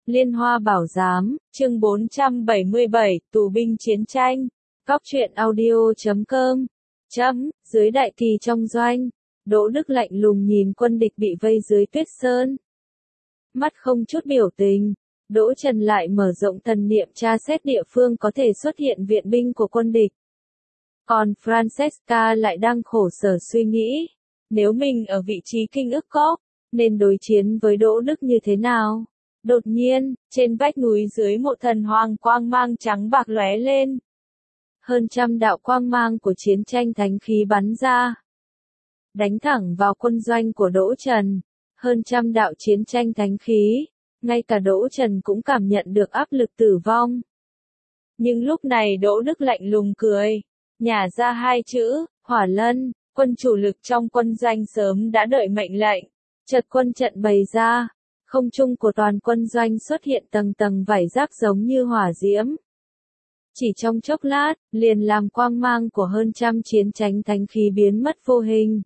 Liên Hoa Bảo Giám, chương 477, Tù binh chiến tranh. Góc truyện audio.com. Dưới đại kỳ trong doanh, Đỗ Đức lạnh lùng nhìn quân địch bị vây dưới tuyết sơn. Mắt không chút biểu tình, Đỗ Trần lại mở rộng thần niệm tra xét địa phương có thể xuất hiện viện binh của quân địch. Còn Francesca lại đang khổ sở suy nghĩ, nếu mình ở vị trí Kinh Ức Cốc, nên đối chiến với Đỗ Đức như thế nào? Đột nhiên, trên vách núi dưới mộ thần hoàng quang mang trắng bạc lóe lên. Hơn trăm đạo quang mang của chiến tranh thánh khí bắn ra, đánh thẳng vào quân doanh của Đỗ Trần. Hơn trăm đạo chiến tranh thánh khí, ngay cả Đỗ Trần cũng cảm nhận được áp lực tử vong. Nhưng lúc này Đỗ Đức lạnh lùng cười, nhả ra hai chữ, Hỏa Lân. Quân chủ lực trong quân doanh sớm đã đợi mệnh lệnh, chợt quân trận bày ra. Không trung của toàn quân doanh xuất hiện tầng tầng vảy giáp giống như hỏa diễm. Chỉ trong chốc lát, liền làm quang mang của hơn trăm chiến tranh thánh khí biến mất vô hình.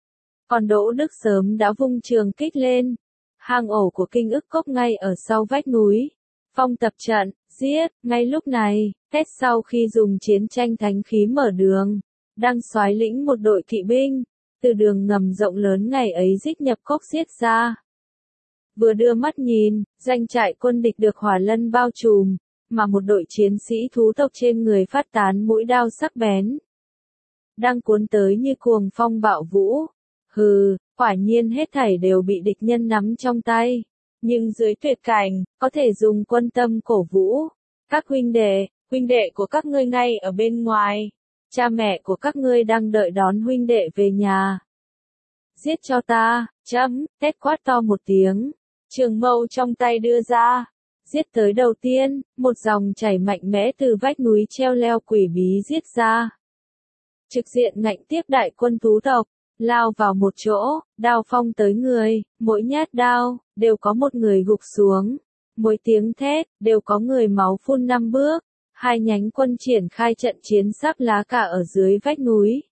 Còn Đỗ Đức sớm đã vung trường kích lên. Hang ổ của Kinh Ức Cốc ngay ở sau vách núi. Phong tập trận, giết. Ngay lúc này, Tết sau khi dùng chiến tranh thánh khí mở đường, đang soái lĩnh một đội kỵ binh, từ đường ngầm rộng lớn ngày ấy dích nhập cốc giết ra. Vừa đưa mắt nhìn, doanh trại quân địch được hỏa lân bao trùm, mà một đội chiến sĩ thú tộc trên người phát tán mũi đao sắc bén, đang cuốn tới như cuồng phong bạo vũ. Hừ, quả nhiên hết thảy đều bị địch nhân nắm trong tay. Nhưng dưới tuyệt cảnh, có thể dùng quân tâm cổ vũ. Các huynh đệ của các ngươi ngay ở bên ngoài. Cha mẹ của các ngươi đang đợi đón huynh đệ về nhà. Giết cho ta, Tét quát to một tiếng. Trường mâu trong tay đưa ra. Giết tới đầu tiên, một dòng chảy mạnh mẽ từ vách núi treo leo quỷ bí giết ra. Trực diện ngạnh tiếp đại quân thú tộc, lao vào một chỗ, đao phong tới người, mỗi nhát đao, đều có một người gục xuống. Mỗi tiếng thét, đều có người máu phun 5 bước. Hai nhánh quân triển khai trận chiến sắp lá cả ở dưới vách núi.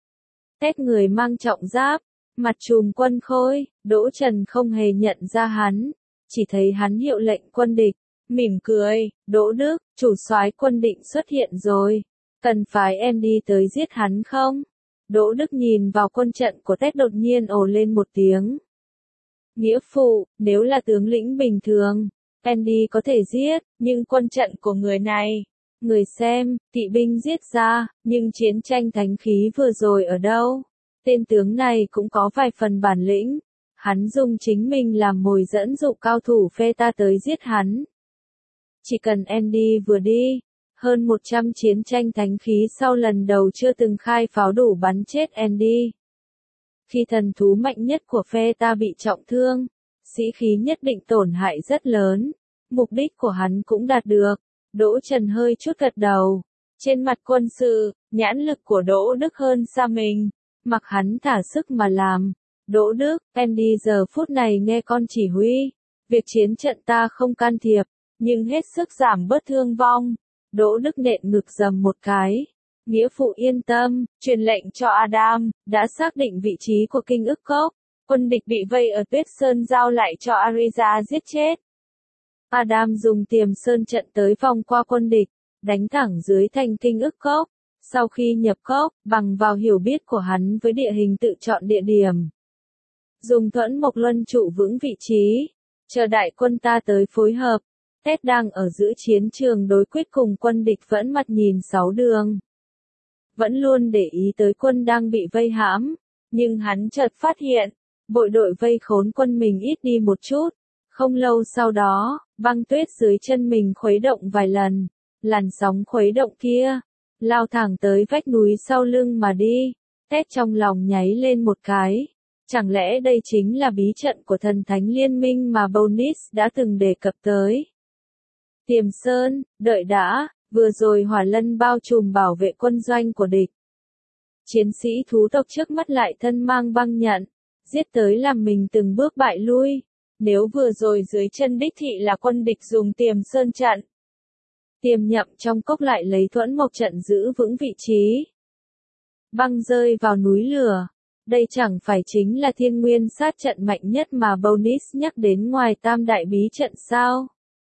Tét người mang trọng giáp, mặt trùm quân khôi, Đỗ Trần không hề nhận ra hắn, chỉ thấy hắn hiệu lệnh quân địch, mỉm cười, Đỗ Đức, chủ soái quân định xuất hiện rồi, cần phái em đi tới giết hắn không? Đỗ Đức nhìn vào quân trận của Tét đột nhiên ồ lên một tiếng. Nghĩa phụ, nếu là tướng lĩnh bình thường, Andy có thể giết, nhưng quân trận của người này, người xem, kỵ binh giết ra, nhưng chiến tranh thánh khí vừa rồi ở đâu? Tên tướng này cũng có vài phần bản lĩnh. Hắn dùng chính mình làm mồi dẫn dụ cao thủ phe ta tới giết hắn. Chỉ cần Andy vừa đi, hơn 100 chiến tranh thánh khí sau lần đầu chưa từng khai pháo đủ bắn chết Andy. Khi thần thú mạnh nhất của phe ta bị trọng thương, sĩ khí nhất định tổn hại rất lớn. Mục đích của hắn cũng đạt được. Đỗ Trần hơi chút gật đầu. Trên mặt quân sự, nhãn lực của Đỗ Đức hơn xa mình. Mặc hắn thả sức mà làm. Đỗ Đức, Andy giờ phút này nghe con chỉ huy. Việc chiến trận ta không can thiệp, nhưng hết sức giảm bớt thương vong. Đỗ Đức nện ngực dầm một cái. Nghĩa phụ yên tâm, truyền lệnh cho Adam, đã xác định vị trí của Kinh Ức Cốc. Quân địch bị vây ở Tuyết Sơn giao lại cho Ariza giết chết. Adam dùng Tiềm Sơn trận tới vòng qua quân địch, đánh thẳng dưới thành Kinh Ức Cốc. Sau khi nhập cốc, bằng vào hiểu biết của hắn với địa hình tự chọn địa điểm. Dùng thuẫn mộc luân trụ vững vị trí, chờ đại quân ta tới phối hợp. Tét đang ở giữa chiến trường đối quyết cùng quân địch vẫn mặt nhìn 6 đường. Vẫn luôn để ý tới quân đang bị vây hãm, nhưng hắn chợt phát hiện, bộ đội vây khốn quân mình ít đi một chút. Không lâu sau đó, băng tuyết dưới chân mình khuấy động vài lần, làn sóng khuấy động kia, lao thẳng tới vách núi sau lưng mà đi. Tét trong lòng nháy lên một cái. Chẳng lẽ đây chính là bí trận của thần thánh liên minh mà Bonis đã từng đề cập tới? Tiềm Sơn, đợi đã, vừa rồi hỏa lân bao trùm bảo vệ quân doanh của địch. Chiến sĩ thú tộc trước mắt lại thân mang băng nhận, giết tới làm mình từng bước bại lui. Nếu vừa rồi dưới chân đích thị là quân địch dùng Tiềm Sơn trận, Tiềm Nhậm trong cốc lại lấy thuẫn mộc trận giữ vững vị trí. Băng rơi vào núi lửa. Đây chẳng phải chính là thiên nguyên sát trận mạnh nhất mà Bonis nhắc đến ngoài tam đại bí trận sao?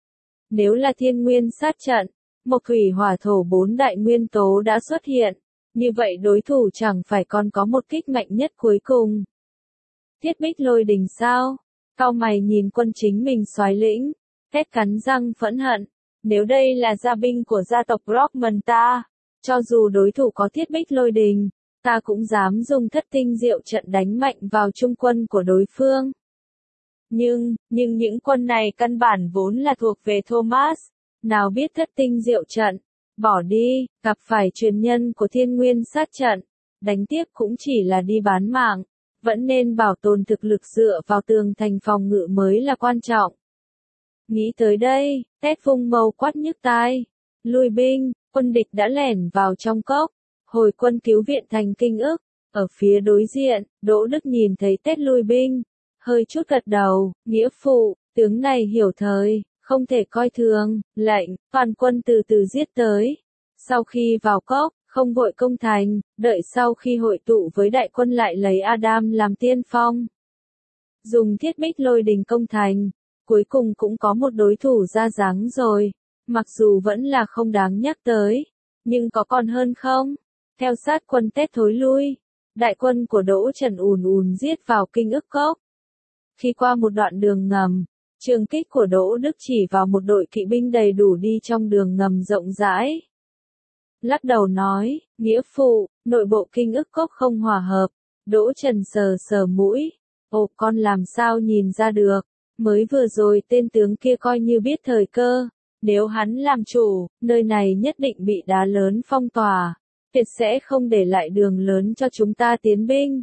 Nếu là thiên nguyên sát trận, mộc thủy hỏa thổ 4 đại nguyên tố đã xuất hiện, như vậy đối thủ chẳng phải còn có một kích mạnh nhất cuối cùng. Thiết Bích Lôi Đình sao? Cau mày nhìn quân chính mình soái lĩnh, Ted cắn răng phẫn hận. Nếu đây là gia binh của gia tộc Brockman ta, cho dù đối thủ có Thiết Bích Lôi Đình, ta cũng dám dùng thất tinh diệu trận đánh mạnh vào trung quân của đối phương. Nhưng những quân này căn bản vốn là thuộc về Thomas, nào biết thất tinh diệu trận, bỏ đi, gặp phải truyền nhân của thiên nguyên sát trận, đánh tiếp cũng chỉ là đi bán mạng, vẫn nên bảo tồn thực lực dựa vào tường thành phòng ngự mới là quan trọng. Nghĩ tới đây, Ted vung mâu quát nhức tai, lui binh, quân địch đã lẻn vào trong cốc, hồi quân cứu viện thành Kinh Ức, ở phía đối diện, Đỗ Đức nhìn thấy Ted lui binh, hơi chút gật đầu, nghĩa phụ, tướng này hiểu thời, không thể coi thường, lệnh, toàn quân từ từ giết tới. Sau khi vào cốc, không vội công thành, đợi sau khi hội tụ với đại quân lại lấy Adam làm tiên phong. Dùng Thiết Bích Lôi Đình công thành, cuối cùng cũng có một đối thủ ra dáng rồi, mặc dù vẫn là không đáng nhắc tới, nhưng có còn hơn không? Theo sát quân Ted thối lui, đại quân của Đỗ Trần ùn ùn giết vào Kinh Ức cốc. Khi qua một đoạn đường ngầm, trường kích của Đỗ Đức chỉ vào một đội kỵ binh đầy đủ đi trong đường ngầm rộng rãi. Lắc đầu nói, nghĩa phụ, nội bộ Kinh Ức cốc không hòa hợp. Đỗ Trần sờ sờ mũi, ồ, con làm sao nhìn ra được, mới vừa rồi tên tướng kia coi như biết thời cơ, nếu hắn làm chủ, nơi này nhất định bị đá lớn phong tỏa, tuyệt sẽ không để lại đường lớn cho chúng ta tiến binh.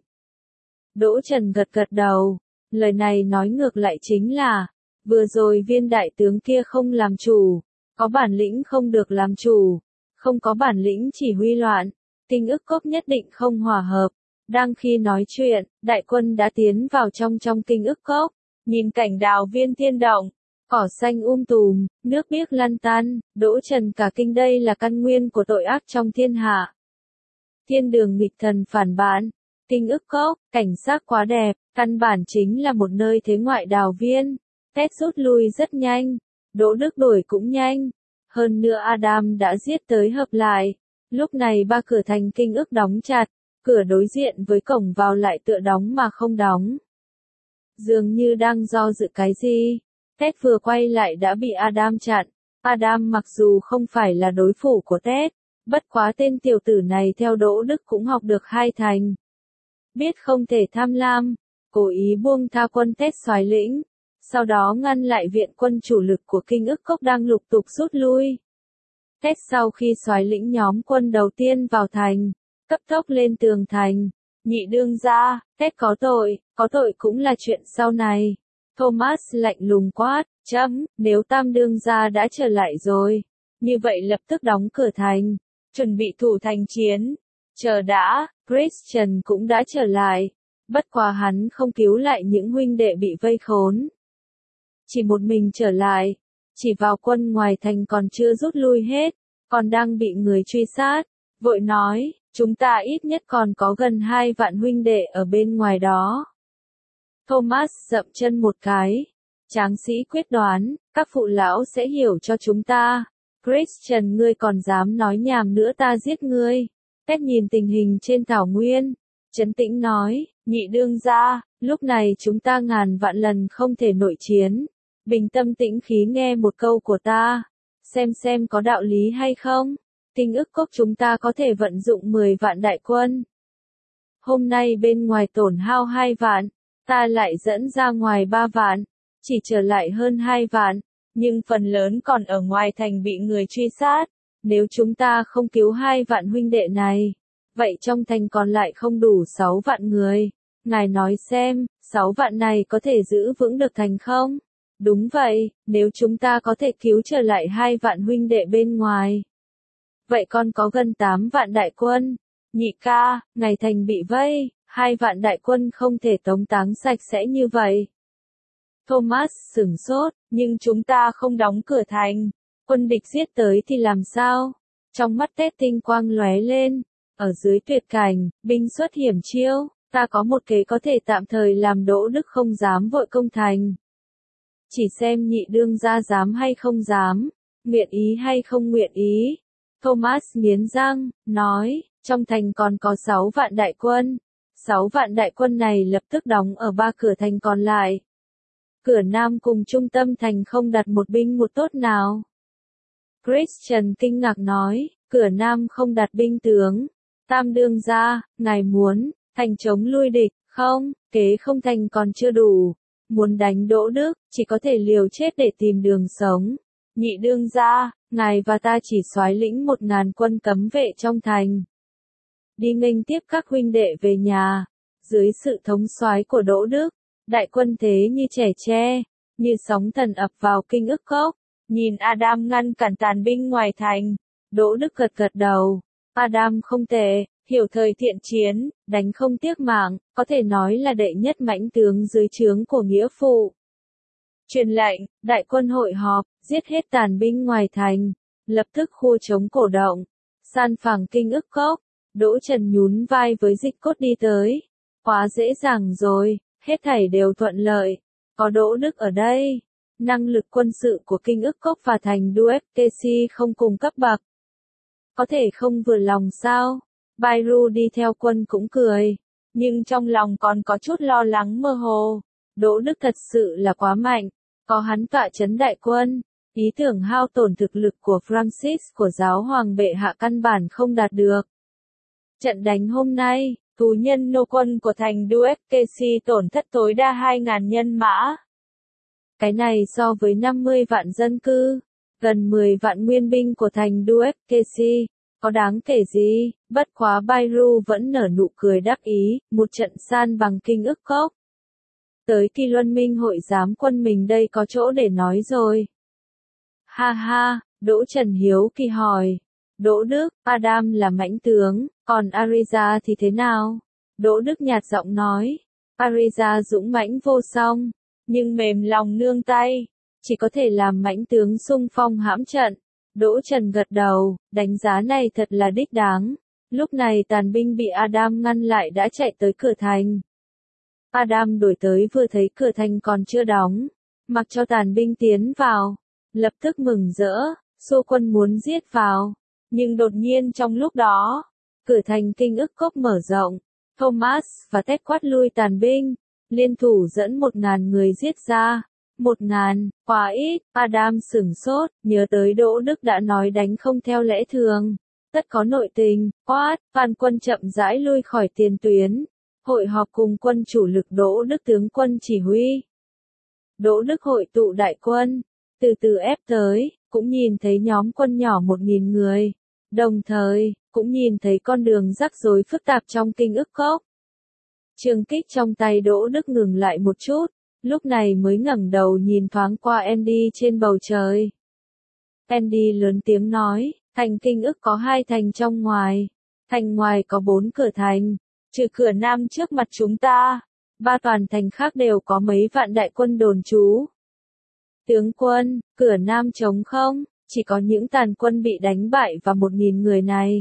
Đỗ Trần gật gật đầu, lời này nói ngược lại chính là, vừa rồi viên đại tướng kia không làm chủ, có bản lĩnh không được làm chủ, không có bản lĩnh chỉ huy loạn, Kinh Ức cốc nhất định không hòa hợp. Đang khi nói chuyện, đại quân đã tiến vào trong Kinh Ức cốc, nhìn cảnh đào viên thiên động, cỏ xanh tùm, nước biếc lăn tăn, Đỗ Trần cả kinh đây là căn nguyên của tội ác trong thiên hạ. Thiên đường nghịch thần phản bản, Kinh Ức cốc, cảnh sắc quá đẹp, căn bản chính là một nơi thế ngoại đào viên. Ted rút lui rất nhanh, Đỗ Đức đuổi cũng nhanh, hơn nữa Adam đã giết tới hợp lại. Lúc này ba cửa thành Kinh Ức đóng chặt, cửa đối diện với cổng vào lại tựa đóng mà không đóng. Dường như đang do dự cái gì, Ted vừa quay lại đã bị Adam chặn. Adam mặc dù không phải là đối thủ của Ted, bất quá tên tiểu tử này theo Đỗ Đức cũng học được 2 thành. Biết không thể tham lam, cố ý buông tha quân Ted soái lĩnh, sau đó ngăn lại viện quân chủ lực của Kinh Ức cốc đang lục tục rút lui. Ted sau khi soái lĩnh nhóm quân đầu tiên vào thành, cấp tốc lên tường thành, nhị đương gia, Ted có tội cũng là chuyện sau này. Thomas lạnh lùng quát, nếu tam đương gia đã trở lại rồi, như vậy lập tức đóng cửa thành, chuẩn bị thủ thành chiến. Chờ đã, Christian cũng đã trở lại, bất quá hắn không cứu lại những huynh đệ bị vây khốn. Chỉ một mình trở lại, chỉ vào quân ngoài thành còn chưa rút lui hết, còn đang bị người truy sát, vội nói, chúng ta ít nhất còn có gần 2 vạn huynh đệ ở bên ngoài đó. Thomas dậm chân một cái, tráng sĩ quyết đoán, các phụ lão sẽ hiểu cho chúng ta. Christian, ngươi còn dám nói nhảm nữa ta giết ngươi. Ted nhìn tình hình trên thảo nguyên, trấn tĩnh nói, nhị đương gia, lúc này chúng ta ngàn vạn lần không thể nội chiến. Bình tâm tĩnh khí nghe một câu của ta, xem có đạo lý hay không. Kinh Ức cốc chúng ta có thể vận dụng 10 vạn đại quân. Hôm nay bên ngoài tổn hao 2 vạn, ta lại dẫn ra ngoài 3 vạn, chỉ trở lại hơn 2 vạn, nhưng phần lớn còn ở ngoài thành bị người truy sát. Nếu chúng ta không cứu 2 vạn huynh đệ này, vậy trong thành còn lại không đủ 6 vạn người. Ngài nói xem, 6 vạn này có thể giữ vững được thành không? Đúng vậy, nếu chúng ta có thể cứu trở lại 2 vạn huynh đệ bên ngoài. Vậy còn có gần 8 vạn đại quân. Nhị ca, ngày thành bị vây, 2 vạn đại quân không thể tống táng sạch sẽ như vậy. Thomas sửng sốt, nhưng chúng ta không đóng cửa thành. Quân địch giết tới thì làm sao? Trong mắt Ted tinh quang lóe lên. Ở dưới tuyệt cảnh, binh xuất hiểm chiêu, ta có một kế có thể tạm thời làm Đỗ Đức không dám vội công thành. chỉ xem nhị đương gia dám hay không dám, nguyện ý hay không nguyện ý. Thomas nghiến răng, nói, trong thành còn có 6 vạn đại quân. 6 vạn đại quân này lập tức đóng ở 3 cửa thành còn lại. Cửa Nam cùng trung tâm thành không đặt một binh một tốt nào. Christian kinh ngạc nói, cửa Nam không đặt binh tướng. Tam đương gia, ngài muốn, thành chống lui địch, không, kế không thành còn chưa đủ. Muốn đánh Đỗ Đức, chỉ có thể liều chết để tìm đường sống. Nhị đương gia, ngài và ta chỉ soái lĩnh 1000 quân cấm vệ trong thành. Đi nghênh tiếp các huynh đệ về nhà. Dưới sự thống soái của Đỗ Đức, đại quân thế như trẻ tre, như sóng thần ập vào Kinh Ức Cốc. Nhìn Adam ngăn cản tàn binh ngoài thành, Đỗ Đức gật gật đầu. Adam không tệ, hiểu thời thiện chiến, đánh không tiếc mạng, có thể nói là đệ nhất mãnh tướng dưới trướng của nghĩa phụ. Truyền lệnh, đại quân hội họp, giết hết tàn binh ngoài thành, lập tức khu chống cổ động, san phẳng Kinh Ức Cốc. Đỗ Trần nhún vai với Dịch Cốt đi tới. Quá dễ dàng rồi, hết thảy đều thuận lợi. Có Đỗ Đức ở đây. Năng lực quân sự của Kinh Ức Cốc và thành Duefkesi không cùng cấp bậc. Có thể không vừa lòng sao? Bairu đi theo quân cũng cười. Nhưng trong lòng còn có chút lo lắng mơ hồ. Đỗ Đức thật sự là quá mạnh. Có hắn tọa chấn đại quân. Ý tưởng hao tổn thực lực của Francis của giáo hoàng bệ hạ căn bản không đạt được. Trận đánh hôm nay, tù nhân nô quân của thành Duefkesi tổn thất tối đa 2000 nhân mã. Cái này so với 50 vạn dân cư, gần 10 vạn nguyên binh của thành Duefkesi, có đáng kể gì, bất quá Bairu vẫn nở nụ cười đắc ý, một trận san bằng Kinh Ức Cốc. Tới Kỳ Luân Minh hội giám quân mình đây có chỗ để nói rồi. Ha ha, Đỗ Trần hiếu kỳ hỏi. Đỗ Đức, Adam là mãnh tướng, còn Ariza thì thế nào? Đỗ Đức nhạt giọng nói. Ariza dũng mãnh vô song, nhưng mềm lòng nương tay, chỉ có thể làm mãnh tướng xung phong hãm trận. Đỗ Trần gật đầu, đánh giá này thật là đích đáng. Lúc này tàn binh bị Adam ngăn lại đã chạy tới cửa thành. Adam đuổi tới vừa thấy cửa thành còn chưa đóng, mặc cho tàn binh tiến vào, lập tức mừng rỡ, xô quân muốn giết vào. Nhưng đột nhiên trong lúc đó, cửa thành Kinh Ức Cốc mở rộng, Thomas và Ted quát lui tàn binh, liên thủ dẫn 1000 người giết ra. 1000, quá ít, Adam sửng sốt, nhớ tới Đỗ Đức đã nói đánh không theo lẽ thường. Tất có nội tình, quát, toàn quân chậm rãi lui khỏi tiền tuyến. Hội họp cùng quân chủ lực Đỗ Đức tướng quân chỉ huy. Đỗ Đức hội tụ đại quân, từ từ ép tới, cũng nhìn thấy nhóm quân nhỏ 1000 người. Đồng thời, cũng nhìn thấy con đường rắc rối phức tạp trong Kinh Ức Cốc. Trường kích trong tay Đỗ Đức ngừng lại một chút, lúc này mới ngẩng đầu nhìn thoáng qua Andy trên bầu trời. Andy lớn tiếng nói, thành Kinh Ức có 2 thành trong ngoài. Thành ngoài có 4 cửa thành, trừ cửa Nam trước mặt chúng ta. 3 toàn thành khác đều có mấy vạn đại quân đồn trú. Tướng quân, cửa Nam trống không, chỉ có những tàn quân bị đánh bại và 1000 người này.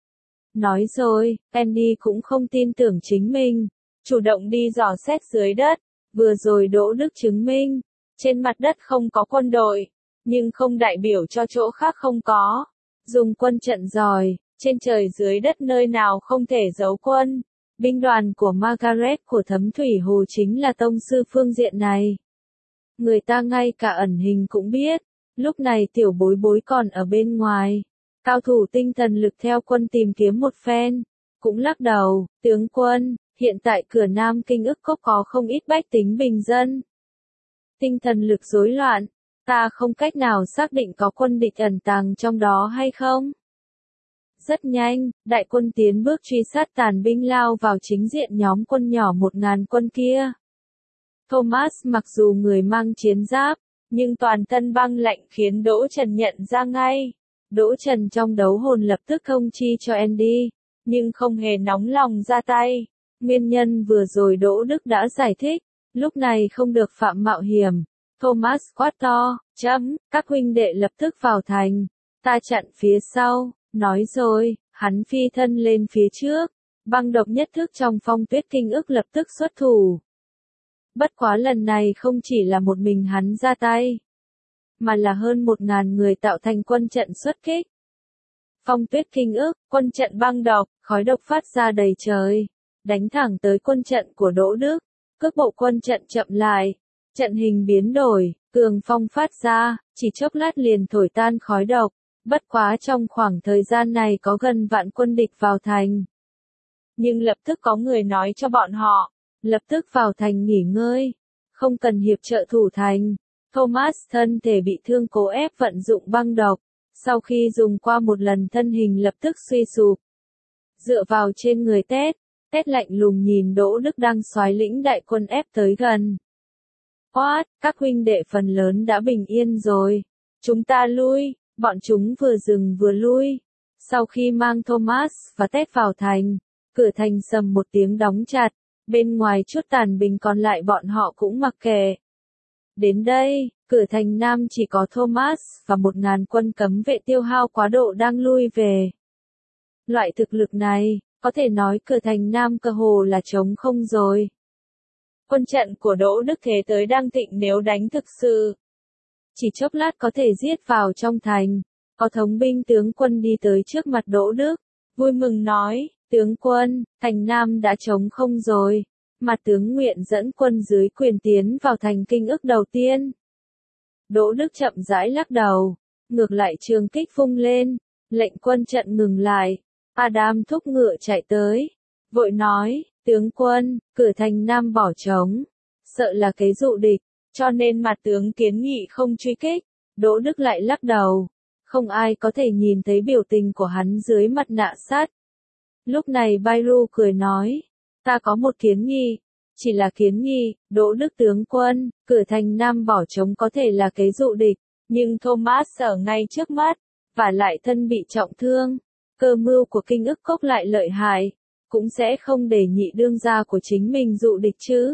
Nói rồi, Andy cũng không tin tưởng chính mình, chủ động đi dò xét dưới đất. Vừa rồi Đỗ Đức chứng minh, trên mặt đất không có quân đội, nhưng không đại biểu cho chỗ khác không có. Dùng quân trận giỏi, trên trời dưới đất nơi nào không thể giấu quân. Binh đoàn của Margaret của Thấm Thủy Hồ chính là tông sư phương diện này. Người ta ngay cả ẩn hình cũng biết, lúc này tiểu bối bối còn ở bên ngoài. Cao thủ tinh thần lực theo quân tìm kiếm một phen, cũng lắc đầu, tướng quân, hiện tại cửa Nam Kinh Ức Cốc có không ít bách tính bình dân. Tinh thần lực rối loạn, ta không cách nào xác định có quân địch ẩn tàng trong đó hay không. Rất nhanh, đại quân tiến bước truy sát tàn binh lao vào chính diện nhóm quân nhỏ 1000 quân kia. Thomas mặc dù người mang chiến giáp, nhưng toàn thân băng lạnh khiến Đỗ Trần nhận ra ngay. Đỗ Trần trong đấu hồn lập tức thông chi cho Andy, nhưng không hề nóng lòng ra tay. Nguyên nhân vừa rồi Đỗ Đức đã giải thích, lúc này không được phạm mạo hiểm. Thomas quát to, các huynh đệ lập tức vào thành, ta chặn phía sau. Nói rồi, hắn phi thân lên phía trước, băng độc nhất thức trong Phong Tuyết Kinh Ức lập tức xuất thủ. Bất quá lần này không chỉ là một mình hắn ra tay, mà là hơn 1.000 người tạo thành quân trận xuất kích. Phong tuyết kinh ức, quân trận băng độc, khói độc phát ra đầy trời, đánh thẳng tới quân trận của Đỗ Đức. Cước bộ quân trận chậm lại, trận hình biến đổi, cường phong phát ra, chỉ chốc lát liền thổi tan khói độc. Bất quá trong khoảng thời gian này có gần vạn quân địch vào thành. Nhưng lập tức có người nói cho bọn họ, lập tức vào thành nghỉ ngơi, không cần hiệp trợ thủ thành. Thomas thân thể bị thương cố ép vận dụng băng độc, sau khi dùng qua một lần thân hình lập tức suy sụp. Dựa vào trên người Ted lạnh lùng nhìn Đỗ Đức đang soái lĩnh đại quân ép tới gần. What, các huynh đệ phần lớn đã bình yên rồi. Chúng ta lui, bọn chúng vừa dừng vừa lui. Sau khi mang Thomas và Ted vào thành, cửa thành sầm một tiếng đóng chặt, bên ngoài chút tàn binh còn lại bọn họ cũng mặc kệ. Đến đây, cửa thành Nam chỉ có Thomas và 1.000 quân cấm vệ tiêu hao quá độ đang lui về. Loại thực lực này, có thể nói cửa thành Nam cơ hồ là trống không rồi. Quân trận của Đỗ Đức thế tới đang thịnh, nếu đánh thực sự, chỉ chốc lát có thể giết vào trong thành. Có thống binh tướng quân đi tới trước mặt Đỗ Đức, vui mừng nói, tướng quân, thành Nam đã trống không rồi. Mà tướng nguyện dẫn quân dưới quyền tiến vào thành Kinh Ức đầu tiên. Đỗ Đức chậm rãi lắc đầu, ngược lại trường kích vung lên, lệnh quân trận ngừng lại. Adam thúc ngựa chạy tới, vội nói, tướng quân, cửa thành Nam bỏ trống, sợ là kế dụ địch, cho nên mặt tướng kiến nghị không truy kích. Đỗ Đức lại lắc đầu, không ai có thể nhìn thấy biểu tình của hắn dưới mặt nạ sắt. Lúc này Bayru cười nói, ta có một kiến nghị, chỉ là kiến nghị. Đỗ Đức tướng quân, cửa thành Nam bỏ trống có thể là kế dụ địch, nhưng Thomas ở ngay trước mắt, và lại thân bị trọng thương, cơ mưu của Kinh Ức Cốc lại lợi hại, cũng sẽ không để nhị đương gia của chính mình dụ địch chứ.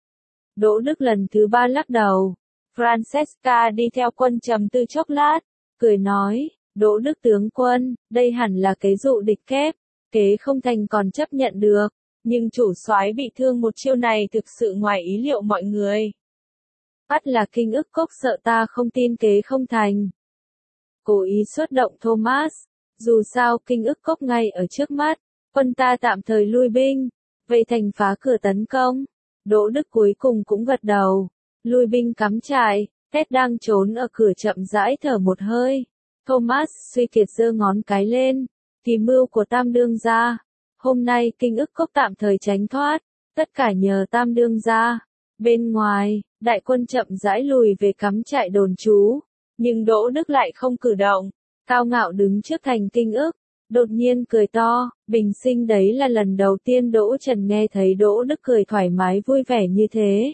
Đỗ Đức lần thứ 3 lắc đầu. Francesca đi theo quân trầm tư chốc lát, cười nói, Đỗ Đức tướng quân, đây hẳn là kế dụ địch kép, kế không thành còn chấp nhận được, nhưng chủ soái bị thương một chiêu này thực sự ngoài ý liệu mọi người. Ắt là Kinh Ức Cốc sợ ta không tin kế không thành. Cố ý xuất động Thomas, dù sao Kinh Ức Cốc ngay ở trước mắt, quân ta tạm thời lui binh, vậy thành phá cửa tấn công. Đỗ Đức cuối cùng cũng gật đầu, lui binh cắm trại. Ted đang trốn ở cửa chậm rãi thở một hơi. Thomas suy kiệt giơ ngón cái lên, kỳ mưu của Tam đương gia. Hôm nay Kinh Ức Cốc tạm thời tránh thoát, tất cả nhờ Tam đương gia. Bên ngoài, đại quân chậm rãi lùi về cắm trại đồn trú, nhưng Đỗ Đức lại không cử động, cao ngạo đứng trước thành Kinh Ức, đột nhiên cười to. Bình sinh đấy là lần đầu tiên Đỗ Trần nghe thấy Đỗ Đức cười thoải mái vui vẻ như thế.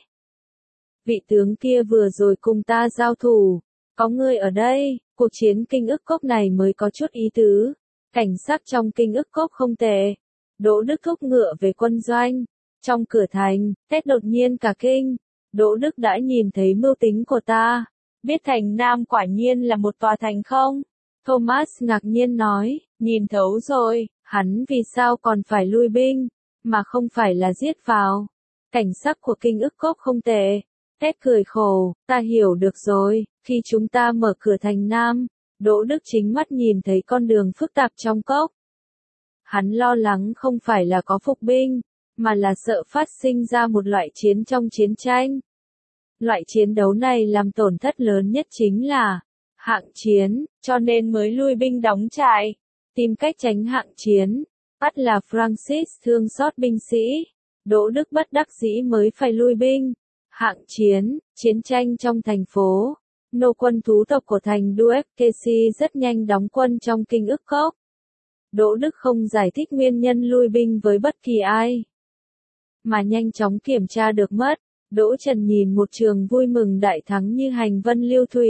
Vị tướng kia vừa rồi cùng ta giao thủ, có người ở đây, cuộc chiến Kinh Ức Cốc này mới có chút ý tứ. Cảnh sắc trong Kinh Ức Cốc không tệ. Đỗ Đức thúc ngựa về quân doanh. Trong cửa thành, Ted đột nhiên cả kinh. Đỗ Đức đã nhìn thấy mưu tính của ta. Biết thành Nam quả nhiên là một tòa thành không? Thomas ngạc nhiên nói, nhìn thấu rồi, hắn vì sao còn phải lui binh, mà không phải là giết vào. Cảnh sắc của Kinh Ức Cốc không tệ. Ted cười khổ, ta hiểu được rồi, khi chúng ta mở cửa thành Nam, Đỗ Đức chính mắt nhìn thấy con đường phức tạp trong cốc. Hắn lo lắng không phải là có phục binh, mà là sợ phát sinh ra một loại chiến trong chiến tranh. Loại chiến đấu này làm tổn thất lớn nhất chính là hạng chiến, cho nên mới lui binh đóng trại, tìm cách tránh hạng chiến. Ắt là Francis thương xót binh sĩ, Đỗ Đức bất đắc dĩ mới phải lui binh. Hạng chiến, chiến tranh trong thành phố. Nô quân thú tộc của thành Duefkesi rất nhanh đóng quân trong Kinh Ức Cốc. Đỗ Đức không giải thích nguyên nhân lui binh với bất kỳ ai, mà nhanh chóng kiểm tra được mất. Đỗ Trần nhìn một trường vui mừng đại thắng như hành vân lưu thủy,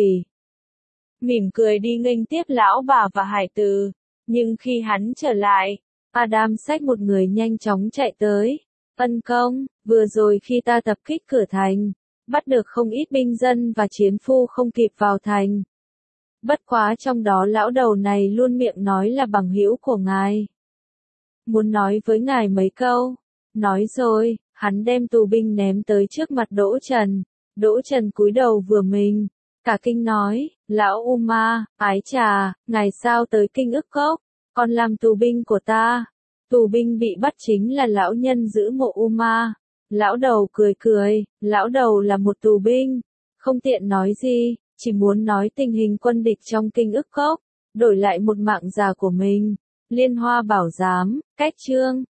mỉm cười đi nghênh tiếp lão bà và hải tử. Nhưng khi hắn trở lại, Adam xách một người nhanh chóng chạy tới. Ân công, vừa rồi khi ta tập kích cửa thành, bắt được không ít binh dân và chiến phu không kịp vào thành. Bất quá trong đó lão đầu này luôn miệng nói là bằng hữu của ngài. Muốn nói với ngài mấy câu. Nói rồi, Hắn đem tù binh ném tới trước mặt Đỗ Trần. Đỗ Trần cúi đầu vừa mình, cả kinh nói, lão Uma, ái trà, ngài sao tới Kinh Ức Cốc, còn làm tù binh của ta. Tù binh bị bắt chính là lão nhân giữ mộ Uma. Lão đầu cười cười, lão đầu là một tù binh, không tiện nói gì, chỉ muốn nói tình hình quân địch trong Kinh Ức Cốc, đổi lại một mạng già của mình. Liên Hoa Bảo Giám, cách chương